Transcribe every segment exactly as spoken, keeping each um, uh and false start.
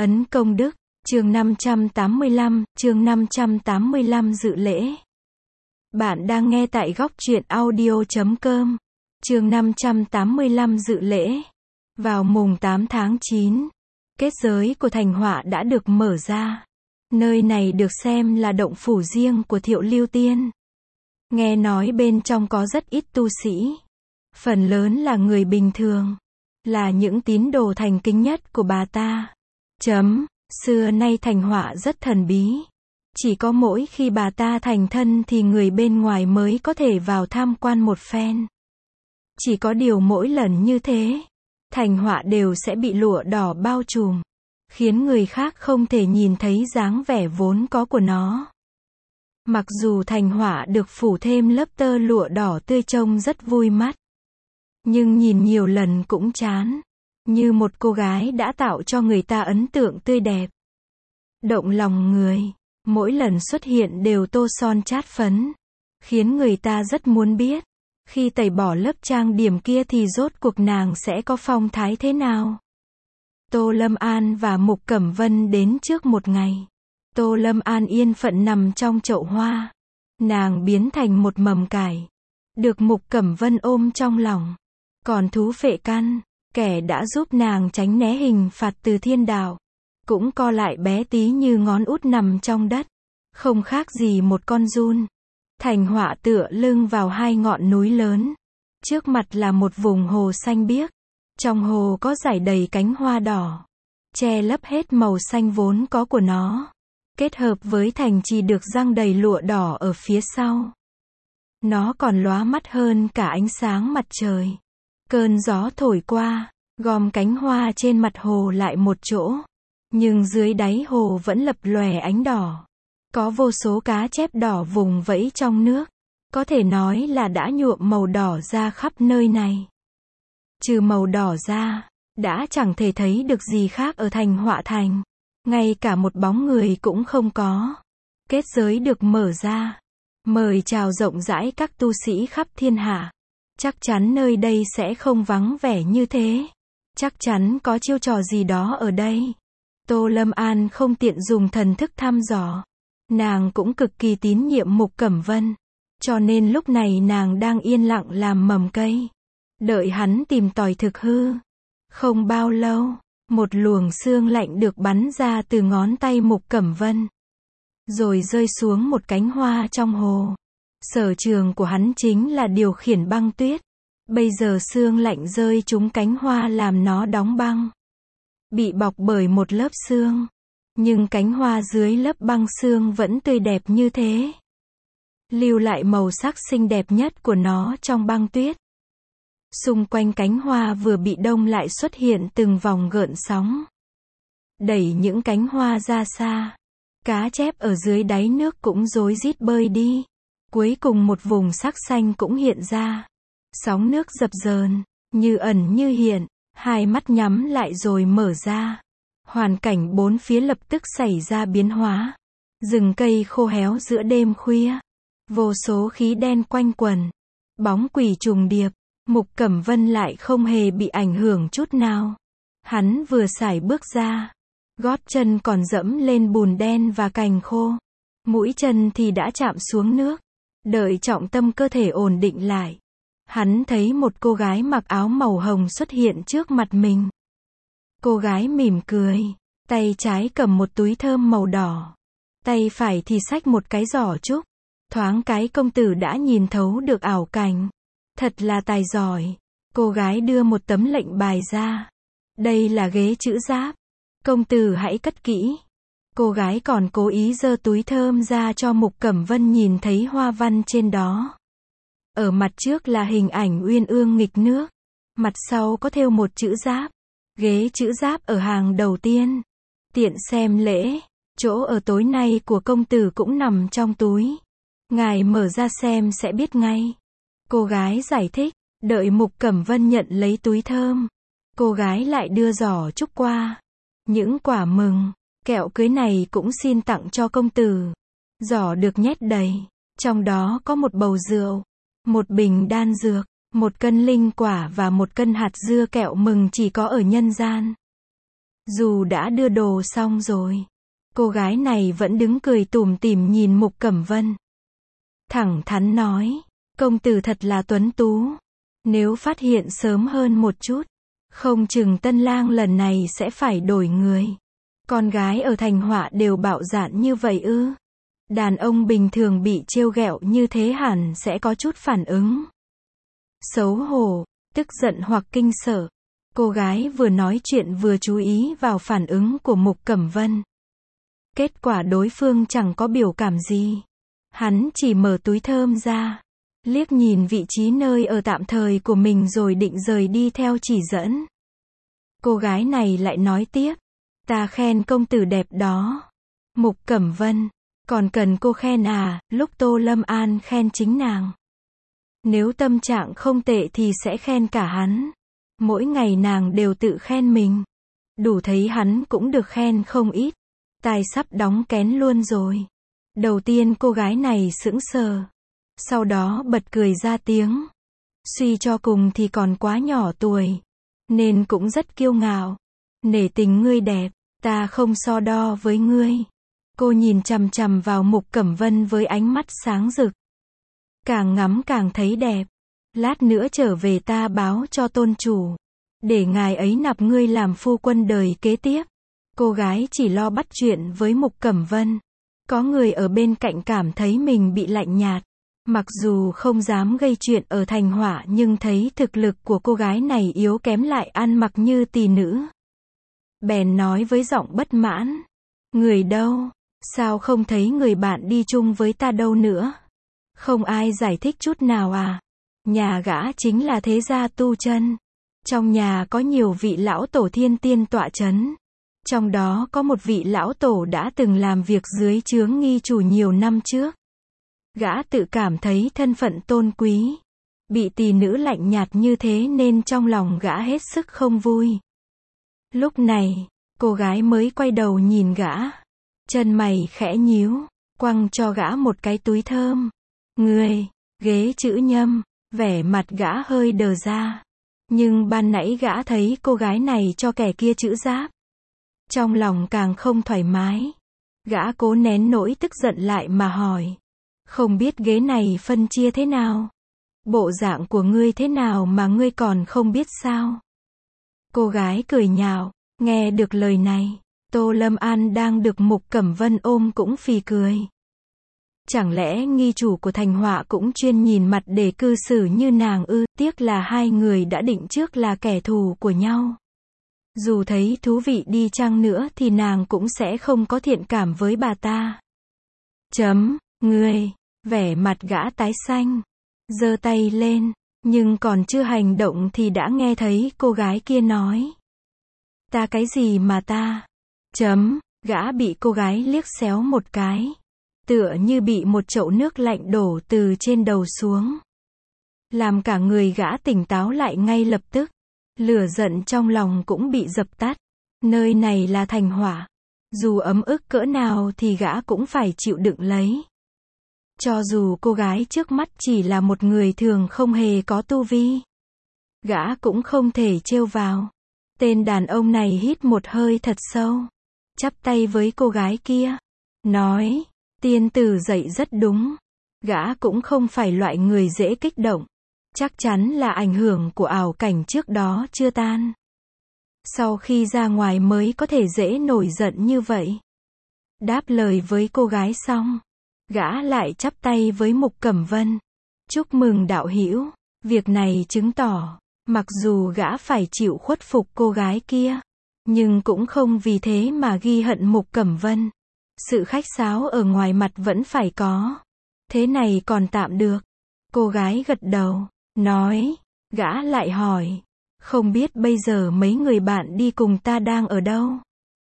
Ấn công đức, chương năm trăm tám mươi lăm, chương năm trăm tám mươi lăm dự lễ. Bạn đang nghe tại góc truyện audio chấm com. Chương năm trăm tám mươi lăm dự lễ. Vào mùng tám tháng chín, kết giới của thành họa đã được mở ra. Nơi này được xem là động phủ riêng của Thiệu Lưu Tiên. Nghe nói bên trong có rất ít tu sĩ. Phần lớn là người bình thường. Là những tín đồ thành kính nhất của bà ta. Chấm, xưa nay thành họa rất thần bí. Chỉ có mỗi khi bà ta thành thân thì người bên ngoài mới có thể vào tham quan một phen. Chỉ có điều mỗi lần như thế, thành họa đều sẽ bị lụa đỏ bao trùm, khiến người khác không thể nhìn thấy dáng vẻ vốn có của nó. Mặc dù thành họa được phủ thêm lớp tơ lụa đỏ tươi trông rất vui mắt, nhưng nhìn nhiều lần cũng chán. Như một cô gái đã tạo cho người ta ấn tượng tươi đẹp, động lòng người. Mỗi lần xuất hiện đều tô son chát phấn, khiến người ta rất muốn biết, khi tẩy bỏ lớp trang điểm kia thì rốt cuộc nàng sẽ có phong thái thế nào. Tô Lâm An và Mục Cẩm Vân đến trước một ngày. Tô Lâm An yên phận nằm trong chậu hoa. Nàng biến thành một mầm cải, được Mục Cẩm Vân ôm trong lòng. Còn thú phệ căn, kẻ đã giúp nàng tránh né hình phạt từ thiên đạo, cũng co lại bé tí như ngón út nằm trong đất, không khác gì một con giun. Thành họa tựa lưng vào hai ngọn núi lớn. Trước mặt là một vùng hồ xanh biếc. Trong hồ có rải đầy cánh hoa đỏ, che lấp hết màu xanh vốn có của nó. Kết hợp với thành trì được răng đầy lụa đỏ ở phía sau. Nó còn lóa mắt hơn cả ánh sáng mặt trời. Cơn gió thổi qua, gom cánh hoa trên mặt hồ lại một chỗ. Nhưng dưới đáy hồ vẫn lập lòe ánh đỏ. Có vô số cá chép đỏ vùng vẫy trong nước. Có thể nói là đã nhuộm màu đỏ ra khắp nơi này. Trừ màu đỏ ra, đã chẳng thể thấy được gì khác ở thành họa thành. Ngay cả một bóng người cũng không có. Kết giới được mở ra, mời chào rộng rãi các tu sĩ khắp thiên hạ. Chắc chắn nơi đây sẽ không vắng vẻ như thế. Chắc chắn có chiêu trò gì đó ở đây. Tô Lâm An không tiện dùng thần thức thăm dò. Nàng cũng cực kỳ tín nhiệm Mục Cẩm Vân. Cho nên lúc này nàng đang yên lặng làm mầm cây. Đợi hắn tìm tòi thực hư. Không bao lâu, một luồng sương lạnh được bắn ra từ ngón tay Mục Cẩm Vân. Rồi rơi xuống một cánh hoa trong hồ. Sở trường của hắn chính là điều khiển băng tuyết. Bây giờ sương lạnh rơi trúng cánh hoa làm nó đóng băng. Bị bọc bởi một lớp sương. Nhưng cánh hoa dưới lớp băng sương vẫn tươi đẹp như thế. Lưu lại màu sắc xinh đẹp nhất của nó trong băng tuyết. Xung quanh cánh hoa vừa bị đông lại xuất hiện từng vòng gợn sóng. Đẩy những cánh hoa ra xa. Cá chép ở dưới đáy nước cũng rối rít bơi đi. Cuối cùng một vùng sắc xanh cũng hiện ra. Sóng nước dập dờn, như ẩn như hiện. Hai mắt nhắm lại rồi mở ra. Hoàn cảnh bốn phía lập tức xảy ra biến hóa. Rừng cây khô héo giữa đêm khuya. Vô số khí đen quanh quẩn. Bóng quỷ trùng điệp. Mục Cẩm Vân lại không hề bị ảnh hưởng chút nào. Hắn vừa sải bước ra. Gót chân còn dẫm lên bùn đen và cành khô. Mũi chân thì đã chạm xuống nước. Đợi trọng tâm cơ thể ổn định lại. Hắn thấy một cô gái mặc áo màu hồng xuất hiện trước mặt mình. Cô gái mỉm cười. Tay trái cầm một túi thơm màu đỏ. Tay phải thì xách một cái giỏ trúc. Thoáng cái công tử đã nhìn thấu được ảo cảnh. Thật là tài giỏi. Cô gái đưa một tấm lệnh bài ra. Đây là ghế chữ giáp. Công tử hãy cất kỹ. Cô gái còn cố ý giơ túi thơm ra cho Mục Cẩm Vân nhìn thấy hoa văn trên đó. Ở mặt trước là hình ảnh uyên ương nghịch nước. Mặt sau có thêu một chữ giáp. Ghế chữ giáp ở hàng đầu tiên. Tiện xem lễ. Chỗ ở tối nay của công tử cũng nằm trong túi. Ngài mở ra xem sẽ biết ngay. Cô gái giải thích. Đợi Mục Cẩm Vân nhận lấy túi thơm. Cô gái lại đưa giỏ trúc qua. Những quả mừng, kẹo cưới này cũng xin tặng cho công tử. Giỏ được nhét đầy. Trong đó có một bầu rượu. Một bình đan dược. Một cân linh quả và một cân hạt dưa kẹo mừng chỉ có ở nhân gian. Dù đã đưa đồ xong rồi, cô gái này vẫn đứng cười tủm tỉm nhìn Mục Cẩm Vân. Thẳng thắn nói, công tử thật là tuấn tú. Nếu phát hiện sớm hơn một chút, không chừng tân lang lần này sẽ phải đổi người. Con gái ở Thành Họa đều bạo dạn như vậy ư? Đàn ông bình thường bị trêu ghẹo như thế hẳn sẽ có chút phản ứng. Xấu hổ, tức giận hoặc kinh sợ. Cô gái vừa nói chuyện vừa chú ý vào phản ứng của Mục Cẩm Vân. Kết quả đối phương chẳng có biểu cảm gì. Hắn chỉ mở túi thơm ra, liếc nhìn vị trí nơi ở tạm thời của mình rồi định rời đi theo chỉ dẫn. Cô gái này lại nói tiếp, ta khen công tử đẹp đó. Mục Cẩm Vân, còn cần cô khen à? Lúc Tô Lâm An khen chính nàng. Nếu tâm trạng không tệ thì sẽ khen cả hắn. Mỗi ngày nàng đều tự khen mình. Đủ thấy hắn cũng được khen không ít. Tai sắp đóng kén luôn rồi. Đầu tiên cô gái này sững sờ. Sau đó bật cười ra tiếng. Suy cho cùng thì còn quá nhỏ tuổi. Nên cũng rất kiêu ngạo. Nể tình ngươi đẹp, ta không so đo với ngươi. Cô nhìn chằm chằm vào Mục Cẩm Vân với ánh mắt sáng rực. Càng ngắm càng thấy đẹp. Lát nữa trở về ta báo cho tôn chủ. Để ngài ấy nạp ngươi làm phu quân đời kế tiếp. Cô gái chỉ lo bắt chuyện với Mục Cẩm Vân. Có người ở bên cạnh cảm thấy mình bị lạnh nhạt. Mặc dù không dám gây chuyện ở Thành Họa nhưng thấy thực lực của cô gái này yếu kém lại ăn mặc như tỳ nữ. Bèn nói với giọng bất mãn. Người đâu? Sao không thấy người bạn đi chung với ta đâu nữa? Không ai giải thích chút nào à? Nhà gã chính là thế gia tu chân. Trong nhà có nhiều vị lão tổ thiên tiên tọa chấn. Trong đó có một vị lão tổ đã từng làm việc dưới trướng nghi chủ nhiều năm trước. Gã tự cảm thấy thân phận tôn quý. Bị tỳ nữ lạnh nhạt như thế nên trong lòng gã hết sức không vui. Lúc này, cô gái mới quay đầu nhìn gã. Chân mày khẽ nhíu, quăng cho gã một cái túi thơm. Người, ghế chữ nhâm, vẻ mặt gã hơi đờ ra. Nhưng ban nãy gã thấy cô gái này cho kẻ kia chữ giáp. Trong lòng càng không thoải mái. Gã cố nén nỗi tức giận lại mà hỏi. Không biết ghế này phân chia thế nào? Bộ dạng của ngươi thế nào mà ngươi còn không biết sao? Cô gái cười nhạo, nghe được lời này. Tô Lâm An đang được Mục Cẩm Vân ôm cũng phì cười. Chẳng lẽ nghi chủ của Thành Họa cũng chuyên nhìn mặt để cư xử như nàng ư? Tiếc là hai người đã định trước là kẻ thù của nhau. Dù thấy thú vị đi chăng nữa thì nàng cũng sẽ không có thiện cảm với bà ta. Chấm, ngươi, vẻ mặt gã tái xanh, giơ tay lên, nhưng còn chưa hành động thì đã nghe thấy cô gái kia nói. Ta cái gì mà ta? Chấm, gã bị cô gái liếc xéo một cái. Tựa như bị một chậu nước lạnh đổ từ trên đầu xuống. Làm cả người gã tỉnh táo lại ngay lập tức. Lửa giận trong lòng cũng bị dập tắt. Nơi này là Thành Họa. Dù ấm ức cỡ nào thì gã cũng phải chịu đựng lấy. Cho dù cô gái trước mắt chỉ là một người thường không hề có tu vi. Gã cũng không thể trêu vào. Tên đàn ông này hít một hơi thật sâu. Chắp tay với cô gái kia. Nói, tiên tử dạy rất đúng. Gã cũng không phải loại người dễ kích động. Chắc chắn là ảnh hưởng của ảo cảnh trước đó chưa tan. Sau khi ra ngoài mới có thể dễ nổi giận như vậy. Đáp lời với cô gái xong, gã lại chắp tay với Mục Cẩm Vân. Chúc mừng đạo hữu. Việc này chứng tỏ, mặc dù gã phải chịu khuất phục cô gái kia, nhưng cũng không vì thế mà ghi hận Mục Cẩm Vân. Sự khách sáo ở ngoài mặt vẫn phải có. Thế này còn tạm được. Cô gái gật đầu, nói, gã lại hỏi, không biết bây giờ mấy người bạn đi cùng ta đang ở đâu?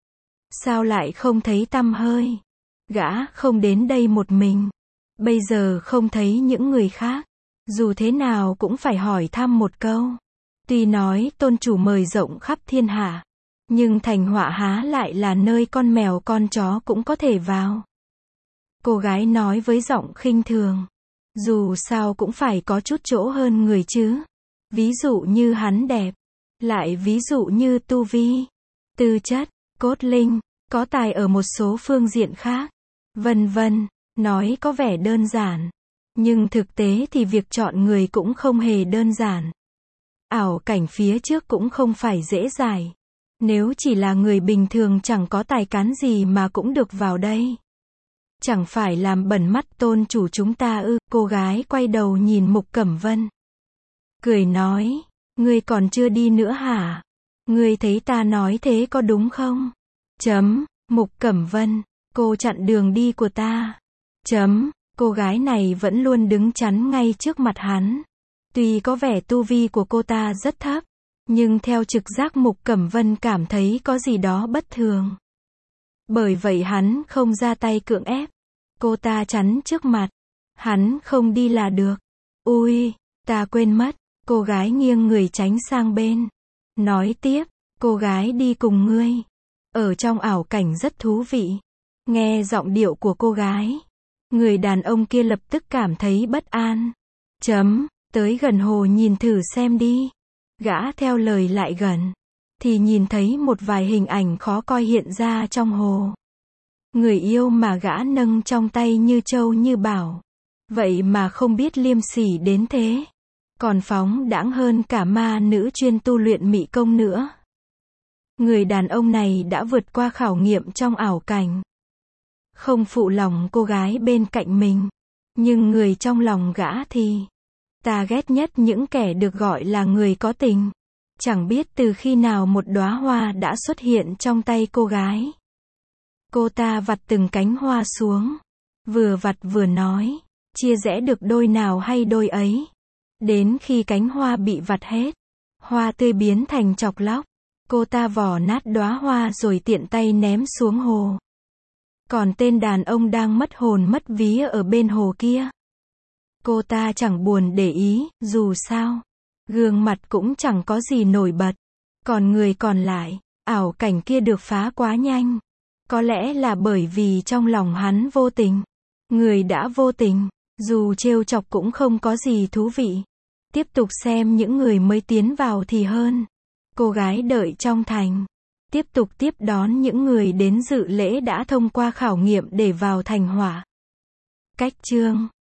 Sao lại không thấy tăm hơi? Gã không đến đây một mình. Bây giờ không thấy những người khác. Dù thế nào cũng phải hỏi thăm một câu. Tuy nói tôn chủ mời rộng khắp thiên hạ, nhưng Thành Họa há lại là nơi con mèo con chó cũng có thể vào. Cô gái nói với giọng khinh thường. Dù sao cũng phải có chút chỗ hơn người chứ. Ví dụ như hắn đẹp. Lại ví dụ như tu vi, tư chất. cốt linh, có tài ở một số phương diện khác, vân vân, nói có vẻ đơn giản. Nhưng thực tế thì việc chọn người cũng không hề đơn giản. Ảo cảnh phía trước cũng không phải dễ dãi. Nếu chỉ là người bình thường chẳng có tài cán gì mà cũng được vào đây. Chẳng phải làm bẩn mắt tôn chủ chúng ta ư? Cô gái quay đầu nhìn Mục Cẩm Vân. Cười nói, ngươi còn chưa đi nữa hả? Ngươi thấy ta nói thế có đúng không? Chấm, Mục Cẩm Vân, cô chặn đường đi của ta. Chấm, cô gái này vẫn luôn đứng chắn ngay trước mặt hắn. Tuy có vẻ tu vi của cô ta rất thấp, nhưng theo trực giác Mục Cẩm Vân cảm thấy có gì đó bất thường. Bởi vậy hắn không ra tay cưỡng ép. Cô ta chắn trước mặt. Hắn không đi là được. Ui, ta quên mất. Cô gái nghiêng người tránh sang bên. Nói tiếp, cô gái đi cùng ngươi. Ở trong ảo cảnh rất thú vị. Nghe giọng điệu của cô gái, người đàn ông kia lập tức cảm thấy bất an. Chấm, tới gần hồ nhìn thử xem đi. Gã theo lời lại gần, thì nhìn thấy một vài hình ảnh khó coi hiện ra trong hồ. Người yêu mà gã nâng trong tay như châu như bảo. Vậy mà không biết liêm sỉ đến thế. Còn phóng đãng hơn cả ma nữ chuyên tu luyện mị công nữa. Người đàn ông này đã vượt qua khảo nghiệm trong ảo cảnh. Không phụ lòng cô gái bên cạnh mình. Nhưng người trong lòng gã thì... Ta ghét nhất những kẻ được gọi là người có tình. Chẳng biết từ khi nào một đóa hoa đã xuất hiện trong tay cô gái. Cô ta vặt từng cánh hoa xuống. Vừa vặt vừa nói. Chia rẽ được đôi nào hay đôi ấy. Đến khi cánh hoa bị vặt hết. Hoa tươi biến thành chọc lóc. Cô ta vò nát đóa hoa rồi tiện tay ném xuống hồ. Còn tên đàn ông đang mất hồn mất vía ở bên hồ kia. Cô ta chẳng buồn để ý, dù sao. Gương mặt cũng chẳng có gì nổi bật. Còn người còn lại, ảo cảnh kia được phá quá nhanh. Có lẽ là bởi vì trong lòng hắn vô tình. Người đã vô tình, dù trêu chọc cũng không có gì thú vị. Tiếp tục xem những người mới tiến vào thì hơn. Cô gái đợi trong thành. Tiếp tục tiếp đón những người đến dự lễ đã thông qua khảo nghiệm để vào thành hỏa. Cách chương